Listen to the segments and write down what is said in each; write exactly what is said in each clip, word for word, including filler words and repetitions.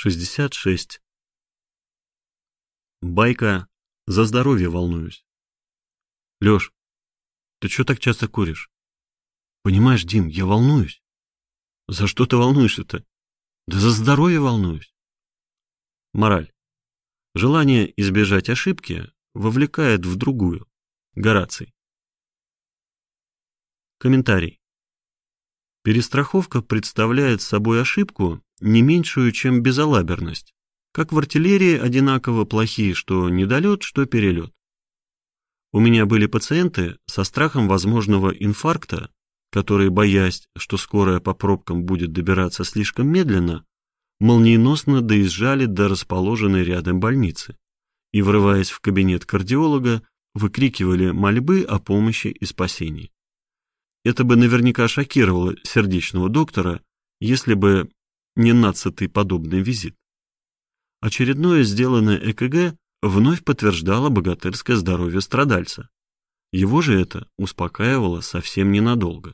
шестьдесят шесть. Байка «За здоровье волнуюсь». Лёш, ты чё так часто куришь? Понимаешь, Дим, я волнуюсь. За что ты волнуешься-то? Да за здоровье волнуюсь. Мораль. Желание избежать ошибки вовлекает в другую. Гораций. Комментарий. Перестраховка представляет собой ошибку не меньшую, чем безалаберность. Как в артиллерии одинаково плохие что недолет, что перелет. У меня были пациенты со страхом возможного инфаркта, которые, боясь, что скорая по пробкам будет добираться слишком медленно, молниеносно доезжали до расположенной рядом больницы и, врываясь в кабинет кардиолога, выкрикивали мольбы о помощи и спасении. Это бы наверняка шокировало сердечного доктора, если бы не нацатый подобный визит. Очередное сделанное ЭКГ вновь подтверждало богатырское здоровье страдальца. Его же это успокаивало совсем ненадолго.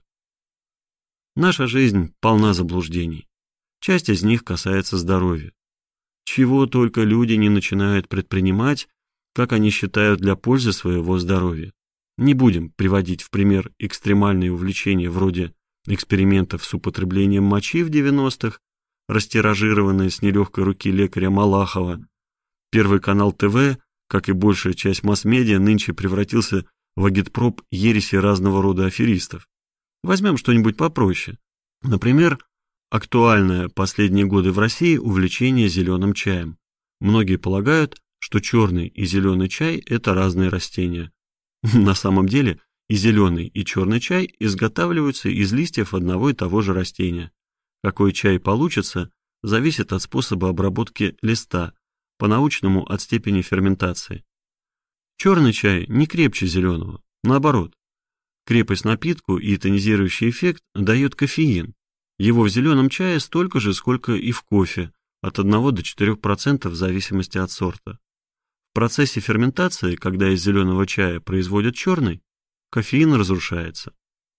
Наша жизнь полна заблуждений. Часть из них касается здоровья. Чего только люди не начинают предпринимать, как они считают для пользы своего здоровья. Не будем приводить в пример экстремальные увлечения вроде экспериментов с употреблением мочи в девяностых, растиражированные с нелегкой руки лекаря Малахова. Первый канал ТВ, как и большая часть масс-медиа, нынче превратился в агитпроп ереси разного рода аферистов. Возьмем что-нибудь попроще. Например, актуальное последние годы в России увлечение зеленым чаем. Многие полагают, что черный и зеленый чай – это разные растения. На самом деле и зеленый, и черный чай изготавливаются из листьев одного и того же растения. Какой чай получится, зависит от способа обработки листа, по-научному от степени ферментации. Черный чай не крепче зеленого, наоборот. Крепость напитку и тонизирующий эффект дает кофеин. Его в зеленом чае столько же, сколько и в кофе, от одного до четырёх процентов в зависимости от сорта. В процессе ферментации, когда из зеленого чая производят черный, кофеин разрушается.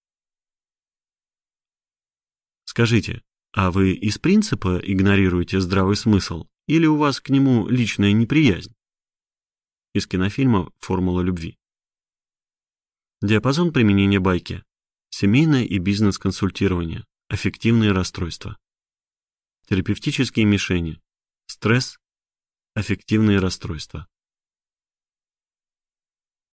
Скажите, а вы из принципа игнорируете здравый смысл или у вас к нему личная неприязнь? Из кинофильма «Формула любви». Диапазон применения байки. Семейное и бизнес-консультирование. Аффективные расстройства. Терапевтические мишени. Стресс. Аффективные расстройства.